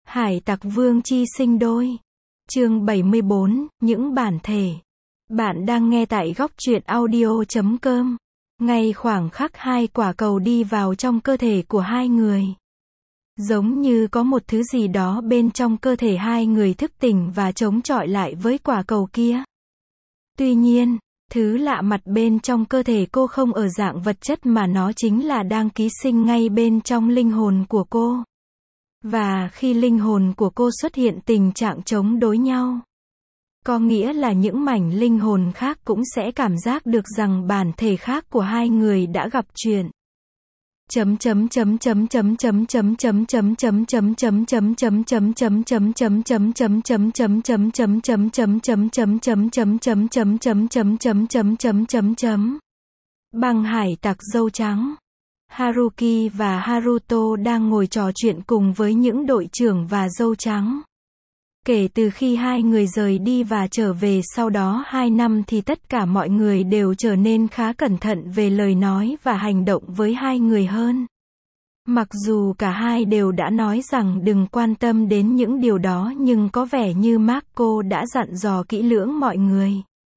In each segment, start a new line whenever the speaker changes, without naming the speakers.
Hải tặc vương chi sinh đôi. Chương 74, những bản thể. Bạn đang nghe tại góc truyện audio.com. Ngay khoảng khắc hai quả cầu đi vào trong cơ thể của hai người. Giống như có một thứ gì đó bên trong cơ thể hai người thức tỉnh và chống chọi lại với quả cầu kia. Tuy nhiên, thứ lạ mặt bên trong cơ thể cô không ở dạng vật chất mà nó chính là đang ký sinh ngay bên trong linh hồn của cô. Và khi linh hồn của cô xuất hiện tình trạng chống đối nhau, có nghĩa là những mảnh linh hồn khác cũng sẽ cảm giác được rằng bản thể khác của hai người đã gặp chuyện. Băng hải tặc dâu trắng. Haruki và Haruto đang ngồi trò chuyện cùng với những đội trưởng và dâu trắng. Kể từ khi hai người rời đi và trở về sau đó 2 năm thì tất cả mọi người đều trở nên khá cẩn thận về lời nói và hành động với hai người hơn. Mặc dù cả hai đều đã nói rằng đừng quan tâm đến những điều đó nhưng có vẻ như Marco đã dặn dò kỹ lưỡng mọi người.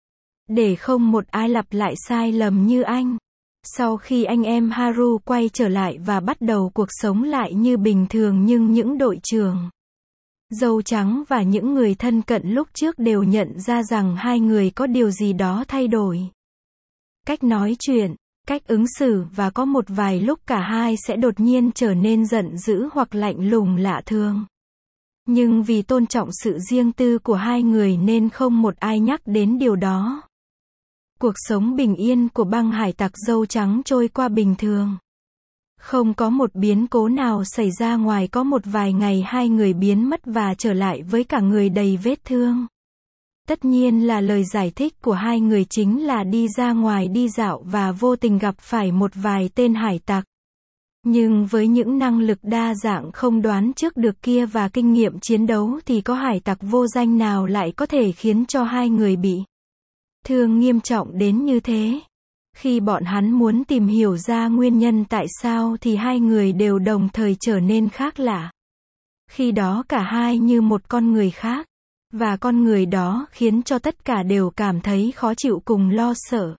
Để không một ai lặp lại sai lầm như anh. Sau khi anh em Haru quay trở lại và bắt đầu cuộc sống lại như bình thường nhưng những đội trưởng, dâu trắng và những người thân cận lúc trước đều nhận ra rằng hai người có điều gì đó thay đổi. Cách nói chuyện, cách ứng xử và có một vài lúc cả hai sẽ đột nhiên trở nên giận dữ hoặc lạnh lùng lạ thường. Nhưng vì tôn trọng sự riêng tư của hai người nên không một ai nhắc đến điều đó. Cuộc sống bình yên của băng hải tặc dâu trắng trôi qua bình thường. Không có một biến cố nào xảy ra ngoài có một vài ngày hai người biến mất và trở lại với cả người đầy vết thương. Tất nhiên là lời giải thích của hai người chính là đi ra ngoài đi dạo và vô tình gặp phải một vài tên hải tặc. Nhưng với những năng lực đa dạng không đoán trước được kia và kinh nghiệm chiến đấu thì có hải tặc vô danh nào lại có thể khiến cho hai người bị thương nghiêm trọng đến như thế. Khi bọn hắn muốn tìm hiểu ra nguyên nhân tại sao thì hai người đều đồng thời trở nên khác lạ. Khi đó cả hai như một con người khác. Và con người đó khiến cho tất cả đều cảm thấy khó chịu cùng lo sợ.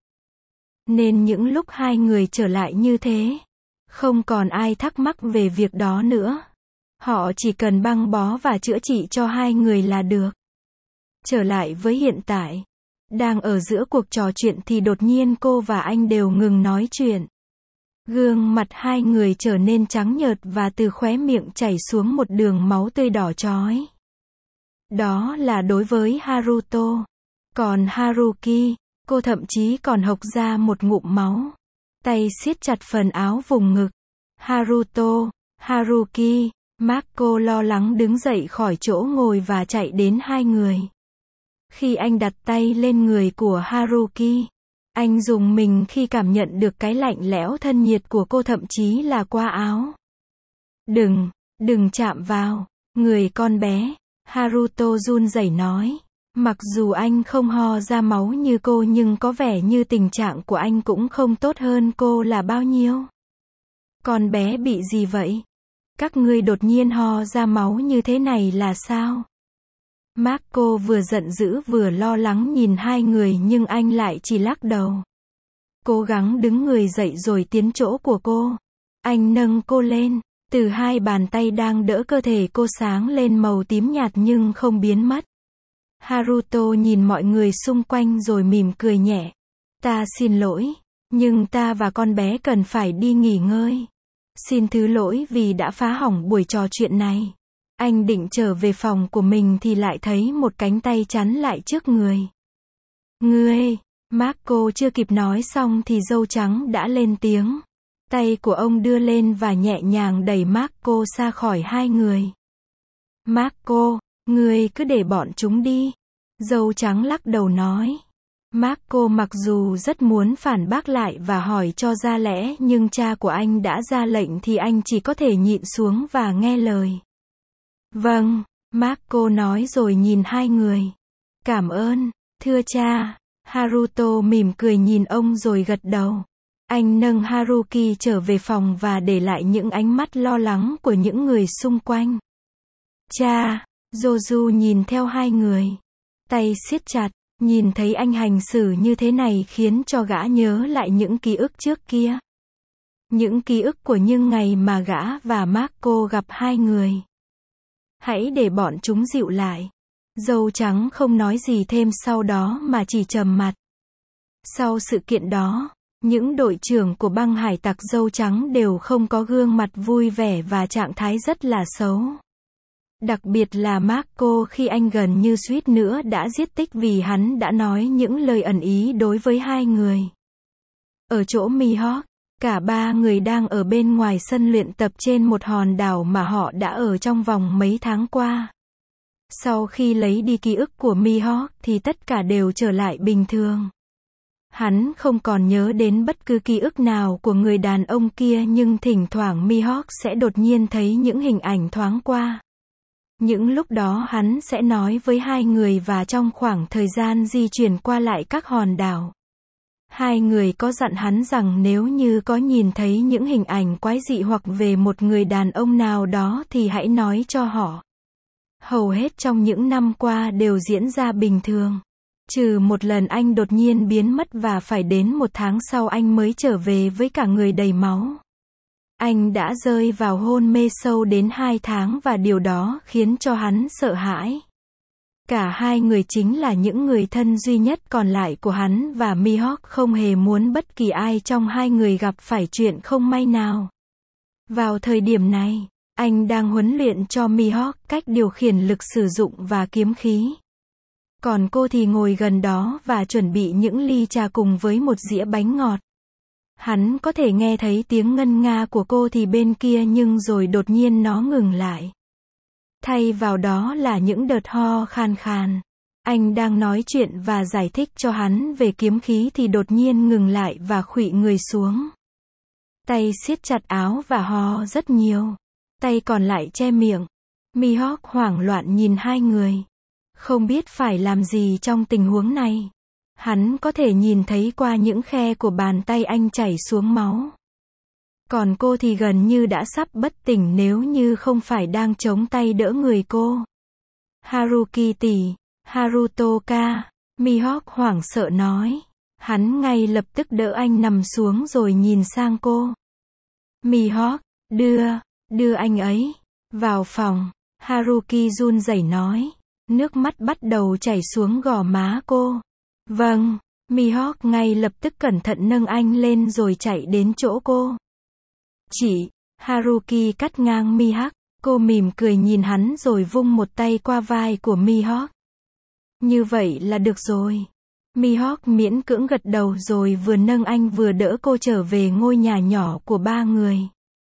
Nên những lúc hai người trở lại như thế, không còn ai thắc mắc về việc đó nữa. Họ chỉ cần băng bó và chữa trị cho hai người là được. Trở lại với hiện tại. Đang ở giữa cuộc trò chuyện thì đột nhiên cô và anh đều ngừng nói chuyện. Gương mặt hai người trở nên trắng nhợt và từ khóe miệng chảy xuống một đường máu tươi đỏ chói. Đó là đối với Haruto. Còn Haruki, cô thậm chí còn hộc ra một ngụm máu. Tay siết chặt phần áo vùng ngực. Haruto, Haruki, Marco lo lắng đứng dậy khỏi chỗ ngồi và chạy đến hai người. Khi anh đặt tay lên người của Haruki, anh rùng mình khi cảm nhận được cái lạnh lẽo thân nhiệt của cô thậm chí là qua áo. Đừng chạm vào, người con bé, Haruto run rẩy nói. Mặc dù anh không ho ra máu như cô nhưng có vẻ như tình trạng của anh cũng không tốt hơn cô là bao nhiêu. Con bé bị gì vậy? Các ngươi đột nhiên ho ra máu như thế này là sao? Marco vừa giận dữ vừa lo lắng nhìn hai người nhưng anh lại chỉ lắc đầu. Cố gắng đứng người dậy rồi tiến chỗ của cô. Anh nâng cô lên, từ hai bàn tay đang đỡ cơ thể cô sáng lên màu tím nhạt nhưng không biến mất. Haruto nhìn mọi người xung quanh rồi mỉm cười nhẹ. Ta xin lỗi, nhưng ta và con bé cần phải đi nghỉ ngơi. Xin thứ lỗi vì đã phá hỏng buổi trò chuyện này. Anh định trở về phòng của mình thì lại thấy một cánh tay chắn lại trước người. Ngươi, Marco chưa kịp nói xong thì dâu trắng đã lên tiếng. Tay của ông đưa lên và nhẹ nhàng đẩy Marco xa khỏi hai người. Marco, ngươi cứ để bọn chúng đi. Dâu trắng lắc đầu nói. Marco mặc dù rất muốn phản bác lại và hỏi cho ra lẽ nhưng cha của anh đã ra lệnh thì anh chỉ có thể nhịn xuống và nghe lời. Vâng, Marco nói rồi nhìn hai người. Cảm ơn, thưa cha. Haruto mỉm cười nhìn ông rồi gật đầu. Anh nâng Haruki trở về phòng và để lại những ánh mắt lo lắng của những người xung quanh. Cha, Joju nhìn theo hai người. Tay siết chặt, nhìn thấy anh hành xử như thế này khiến cho gã nhớ lại những ký ức trước kia. Những ký ức của những ngày mà gã và Marco gặp hai người. Hãy để bọn chúng dịu lại. Dâu trắng không nói gì thêm sau đó mà chỉ trầm mặt. Sau sự kiện đó, những đội trưởng của băng hải tặc dâu trắng đều không có gương mặt vui vẻ và trạng thái rất là xấu. Đặc biệt là Marco khi anh gần như suýt nữa đã giết tích vì hắn đã nói những lời ẩn ý đối với hai người. Ở chỗ Mihawk, cả ba người đang ở bên ngoài sân luyện tập trên một hòn đảo mà họ đã ở trong vòng mấy tháng qua. Sau khi lấy đi ký ức của Mihawk thì tất cả đều trở lại bình thường. Hắn không còn nhớ đến bất cứ ký ức nào của người đàn ông kia nhưng thỉnh thoảng Mihawk sẽ đột nhiên thấy những hình ảnh thoáng qua. Những lúc đó hắn sẽ nói với hai người và trong khoảng thời gian di chuyển qua lại các hòn đảo. Hai người có dặn hắn rằng nếu như có nhìn thấy những hình ảnh quái dị hoặc về một người đàn ông nào đó thì hãy nói cho họ. Hầu hết trong những năm qua đều diễn ra bình thường. Trừ một lần anh đột nhiên biến mất và phải đến một tháng sau anh mới trở về với cả người đầy máu. Anh đã rơi vào hôn mê sâu đến 2 tháng và điều đó khiến cho hắn sợ hãi. Cả hai người chính là những người thân duy nhất còn lại của hắn và Mihawk không hề muốn bất kỳ ai trong hai người gặp phải chuyện không may nào. Vào thời điểm này, anh đang huấn luyện cho Mihawk cách điều khiển lực sử dụng và kiếm khí. Còn cô thì ngồi gần đó và chuẩn bị những ly trà cùng với một dĩa bánh ngọt. Hắn có thể nghe thấy tiếng ngân nga của cô thì bên kia nhưng rồi đột nhiên nó ngừng lại. Thay vào đó là những đợt ho khan khan. Anh đang nói chuyện và giải thích cho hắn về kiếm khí thì đột nhiên ngừng lại và khuỵu người xuống. Tay siết chặt áo và ho rất nhiều. Tay còn lại che miệng. Mihawk hoảng loạn nhìn hai người. Không biết phải làm gì trong tình huống này. Hắn có thể nhìn thấy qua những khe của bàn tay anh chảy xuống máu. Còn cô thì gần như đã sắp bất tỉnh nếu như không phải đang chống tay đỡ người cô. Haruki tỷ, Haruto-ka, Mihawk hoảng sợ nói. Hắn ngay lập tức đỡ anh nằm xuống rồi nhìn sang cô. Mihawk, đưa anh ấy vào phòng. Haruki run rẩy nói. Nước mắt bắt đầu chảy xuống gò má cô. Vâng, Mihawk ngay lập tức cẩn thận nâng anh lên rồi chạy đến chỗ cô. Chị, Haruki cắt ngang Mihawk, cô mỉm cười nhìn hắn rồi vung một tay qua vai của Mihawk. Như vậy là được rồi. Mihawk miễn cưỡng gật đầu rồi vừa nâng anh vừa đỡ cô trở về ngôi nhà nhỏ của ba người.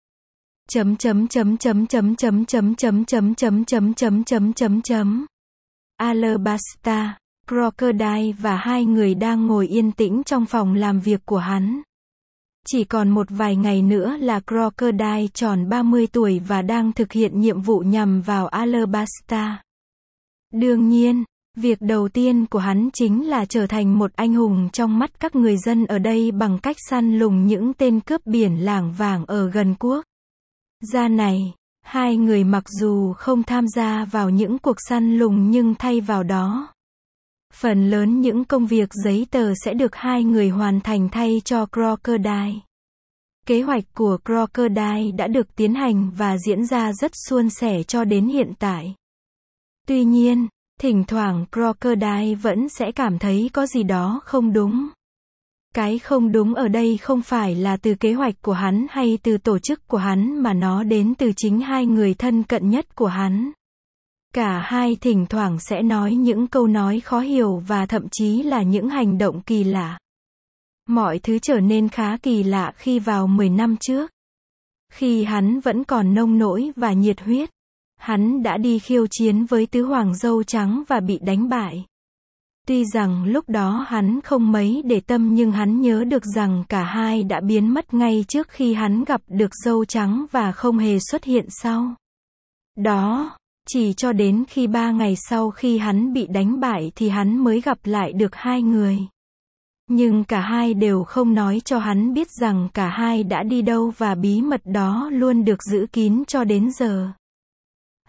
Alabasta, Crocodile và hai người đang ngồi yên tĩnh trong phòng làm việc của hắn. Chỉ còn một vài ngày nữa là Crocodile tròn 30 tuổi và đang thực hiện nhiệm vụ nhằm vào Alabasta. Đương nhiên, việc đầu tiên của hắn chính là trở thành một anh hùng trong mắt các người dân ở đây bằng cách săn lùng những tên cướp biển lảng vảng ở gần quốc gia này. Hai người mặc dù không tham gia vào những cuộc săn lùng nhưng thay vào đó, phần lớn những công việc giấy tờ sẽ được hai người hoàn thành thay cho Crocodile. Kế hoạch của Crocodile đã được tiến hành và diễn ra rất suôn sẻ cho đến hiện tại. Tuy nhiên, thỉnh thoảng Crocodile vẫn sẽ cảm thấy có gì đó không đúng. Cái không đúng ở đây không phải là từ kế hoạch của hắn hay từ tổ chức của hắn mà nó đến từ chính hai người thân cận nhất của hắn. Cả hai thỉnh thoảng sẽ nói những câu nói khó hiểu và thậm chí là những hành động kỳ lạ. Mọi thứ trở nên khá kỳ lạ khi vào 10 năm trước. Khi hắn vẫn còn nông nỗi và nhiệt huyết, hắn đã đi khiêu chiến với tứ hoàng dâu trắng và bị đánh bại. Tuy rằng lúc đó hắn không mấy để tâm nhưng hắn nhớ được rằng cả hai đã biến mất ngay trước khi hắn gặp được dâu trắng và không hề xuất hiện sau đó. Chỉ cho đến khi 3 ngày sau khi hắn bị đánh bại thì hắn mới gặp lại được hai người. Nhưng cả hai đều không nói cho hắn biết rằng cả hai đã đi đâu và bí mật đó luôn được giữ kín cho đến giờ.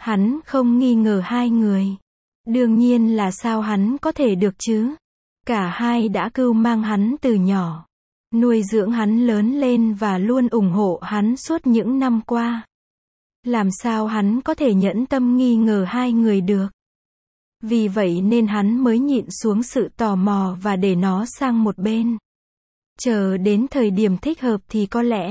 Hắn không nghi ngờ hai người. Đương nhiên là sao hắn có thể được chứ? Cả hai đã cưu mang hắn từ nhỏ, nuôi dưỡng hắn lớn lên và luôn ủng hộ hắn suốt những năm qua. Làm sao hắn có thể nhẫn tâm nghi ngờ hai người được? Vì vậy nên hắn mới nhịn xuống sự tò mò và để nó sang một bên. Chờ đến thời điểm thích hợp thì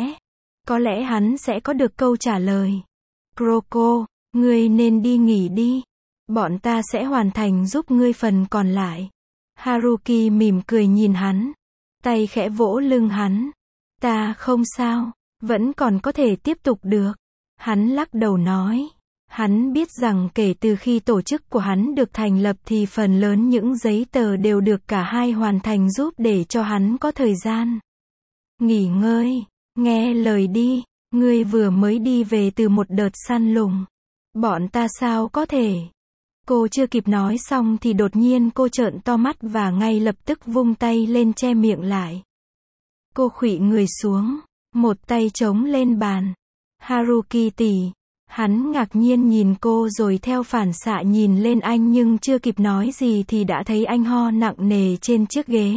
có lẽ hắn sẽ có được câu trả lời. Croco, ngươi nên đi nghỉ đi. Bọn ta sẽ hoàn thành giúp ngươi phần còn lại. Haruki mỉm cười nhìn hắn, tay khẽ vỗ lưng hắn. Ta không sao, vẫn còn có thể tiếp tục được. Hắn lắc đầu nói. Hắn biết rằng kể từ khi tổ chức của hắn được thành lập thì phần lớn những giấy tờ đều được cả hai hoàn thành giúp để cho hắn có thời gian nghỉ ngơi. Nghe lời đi, ngươi vừa mới đi về từ một đợt săn lùng. Bọn ta sao có thể? Cô chưa kịp nói xong thì đột nhiên cô trợn to mắt và ngay lập tức vung tay lên che miệng lại. Cô khuỵu người xuống, một tay chống lên bàn. Haruki tỷ. Hắn ngạc nhiên nhìn cô rồi theo phản xạ nhìn lên anh nhưng chưa kịp nói gì thì đã thấy anh ho nặng nề trên chiếc ghế.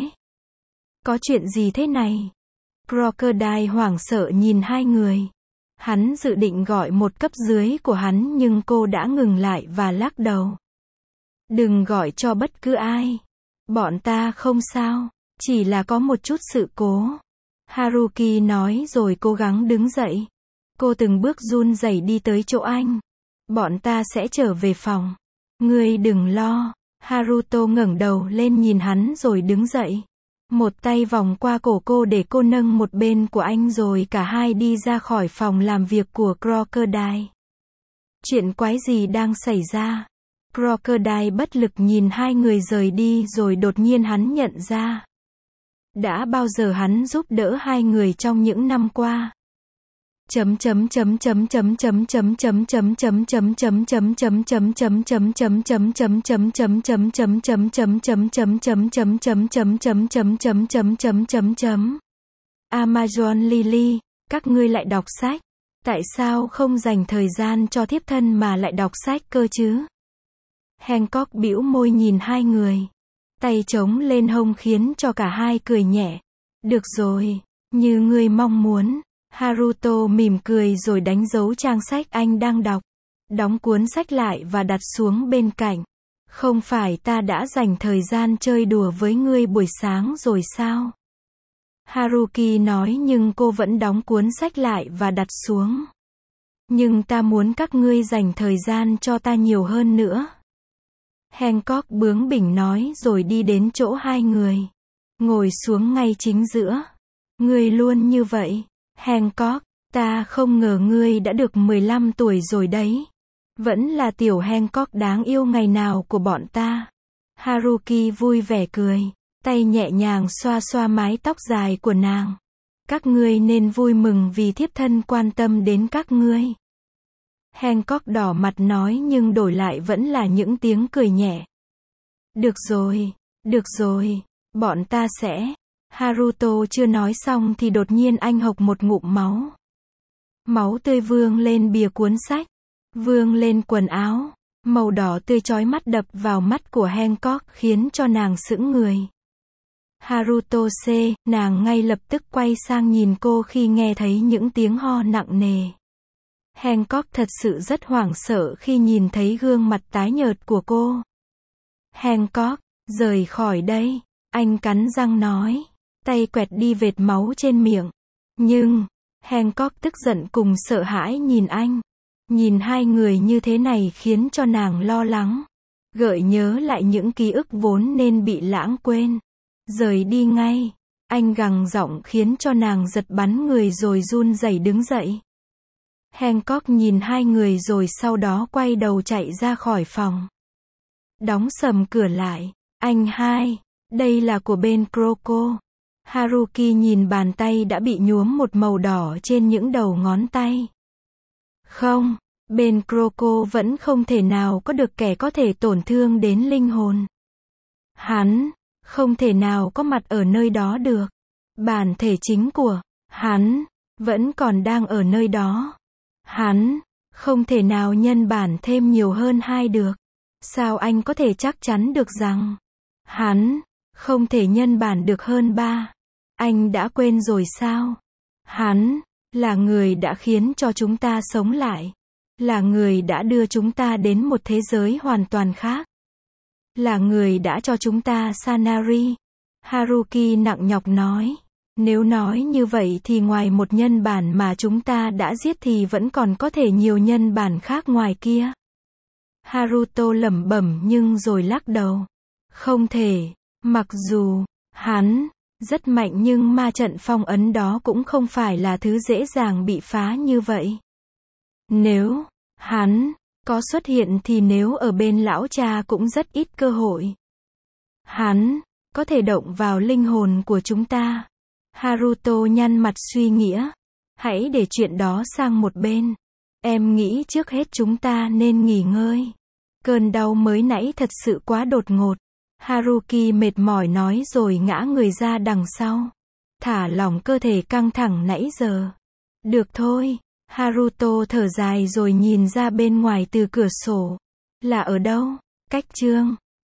Có chuyện gì thế này? Crocodile hoảng sợ nhìn hai người. Hắn dự định gọi một cấp dưới của hắn nhưng cô đã ngừng lại và lắc đầu. Đừng gọi cho bất cứ ai. Bọn ta không sao, chỉ là có một chút sự cố. Haruki nói rồi cố gắng đứng dậy. Cô từng bước run rẩy đi tới chỗ anh. Bọn ta sẽ trở về phòng. Ngươi đừng lo. Haruto ngẩng đầu lên nhìn hắn rồi đứng dậy. Một tay vòng qua cổ cô để cô nâng một bên của anh rồi cả hai đi ra khỏi phòng làm việc của Crocodile. Chuyện quái gì đang xảy ra? Crocodile bất lực nhìn hai người rời đi rồi đột nhiên hắn nhận ra. Đã bao giờ hắn giúp đỡ hai người trong những năm qua? Amazon Lily, các ngươi lại đọc sách. Tại sao không dành thời gian cho thiếp thân mà lại đọc sách cơ chứ? Hancock bĩu môi nhìn hai người. Tay chống lên hông khiến cho cả hai cười nhẹ. Được rồi, như ngươi mong muốn. Haruto mỉm cười rồi đánh dấu trang sách anh đang đọc. Đóng cuốn sách lại và đặt xuống bên cạnh. Không phải ta đã dành thời gian chơi đùa với ngươi buổi sáng rồi sao? Haruki nói nhưng cô vẫn đóng cuốn sách lại và đặt xuống. Nhưng ta muốn các ngươi dành thời gian cho ta nhiều hơn nữa. Hancock bướng bỉnh nói rồi đi đến chỗ hai người. Ngồi xuống ngay chính giữa. Ngươi luôn như vậy. Hancock, ta không ngờ ngươi đã được 15 tuổi rồi đấy. Vẫn là tiểu Hancock đáng yêu ngày nào của bọn ta. Haruki vui vẻ cười, tay nhẹ nhàng xoa xoa mái tóc dài của nàng. Các ngươi nên vui mừng vì thiếp thân quan tâm đến các ngươi. Hancock đỏ mặt nói nhưng đổi lại vẫn là những tiếng cười nhẹ. Được rồi, bọn ta sẽ... Haruto chưa nói xong thì đột nhiên anh hộc một ngụm máu. Máu tươi vương lên bìa cuốn sách, vương lên quần áo, màu đỏ tươi chói mắt đập vào mắt của Hancock khiến cho nàng sững người. Haruto-se, nàng ngay lập tức quay sang nhìn cô khi nghe thấy những tiếng ho nặng nề. Hancock thật sự rất hoảng sợ khi nhìn thấy gương mặt tái nhợt của cô. Hancock, rời khỏi đây, anh cắn răng nói. Tay quẹt đi vệt máu trên miệng. Nhưng, Hancock tức giận cùng sợ hãi nhìn anh. Nhìn hai người như thế này khiến cho nàng lo lắng. Gợi nhớ lại những ký ức vốn nên bị lãng quên. Rời đi ngay. Anh gằn giọng khiến cho nàng giật bắn người rồi run rẩy đứng dậy. Hancock nhìn hai người rồi sau đó quay đầu chạy ra khỏi phòng. Đóng sầm cửa lại. Anh hai, đây là của bên Croco. Haruki nhìn bàn tay đã bị nhuốm một màu đỏ trên những đầu ngón tay. Không, bên Croco vẫn không thể nào có được kẻ có thể tổn thương đến linh hồn. Hắn, không thể nào có mặt ở nơi đó được. Bản thể chính của hắn, vẫn còn đang ở nơi đó. Hắn, Không thể nào nhân bản thêm nhiều hơn 2 được. Sao anh có thể chắc chắn được rằng hắn không thể nhân bản được hơn 3? Anh đã quên rồi sao? Hắn là người đã khiến cho chúng ta sống lại. Là người đã đưa chúng ta đến một thế giới hoàn toàn khác. Là người đã cho chúng ta Sanari. Haruki nặng nhọc nói. Nếu nói như vậy thì ngoài một nhân bản mà chúng ta đã giết thì vẫn còn có thể nhiều nhân bản khác ngoài kia. Haruto lẩm bẩm nhưng rồi lắc đầu. Không thể, mặc dù hắn rất mạnh nhưng ma trận phong ấn đó cũng không phải là thứ dễ dàng bị phá như vậy. Nếu hắn có xuất hiện thì nếu ở bên lão cha cũng rất ít cơ hội. Hắn có thể động vào linh hồn của chúng ta. Haruto nhăn mặt suy nghĩa. Hãy để chuyện đó sang một bên. Em nghĩ trước hết chúng ta nên nghỉ ngơi. Cơn đau mới nãy thật sự quá đột ngột. Haruki mệt mỏi nói rồi ngã người ra đằng sau. Thả lỏng cơ thể căng thẳng nãy giờ. Được thôi. Haruto thở dài rồi nhìn ra bên ngoài từ cửa sổ. Là ở đâu? Cách chương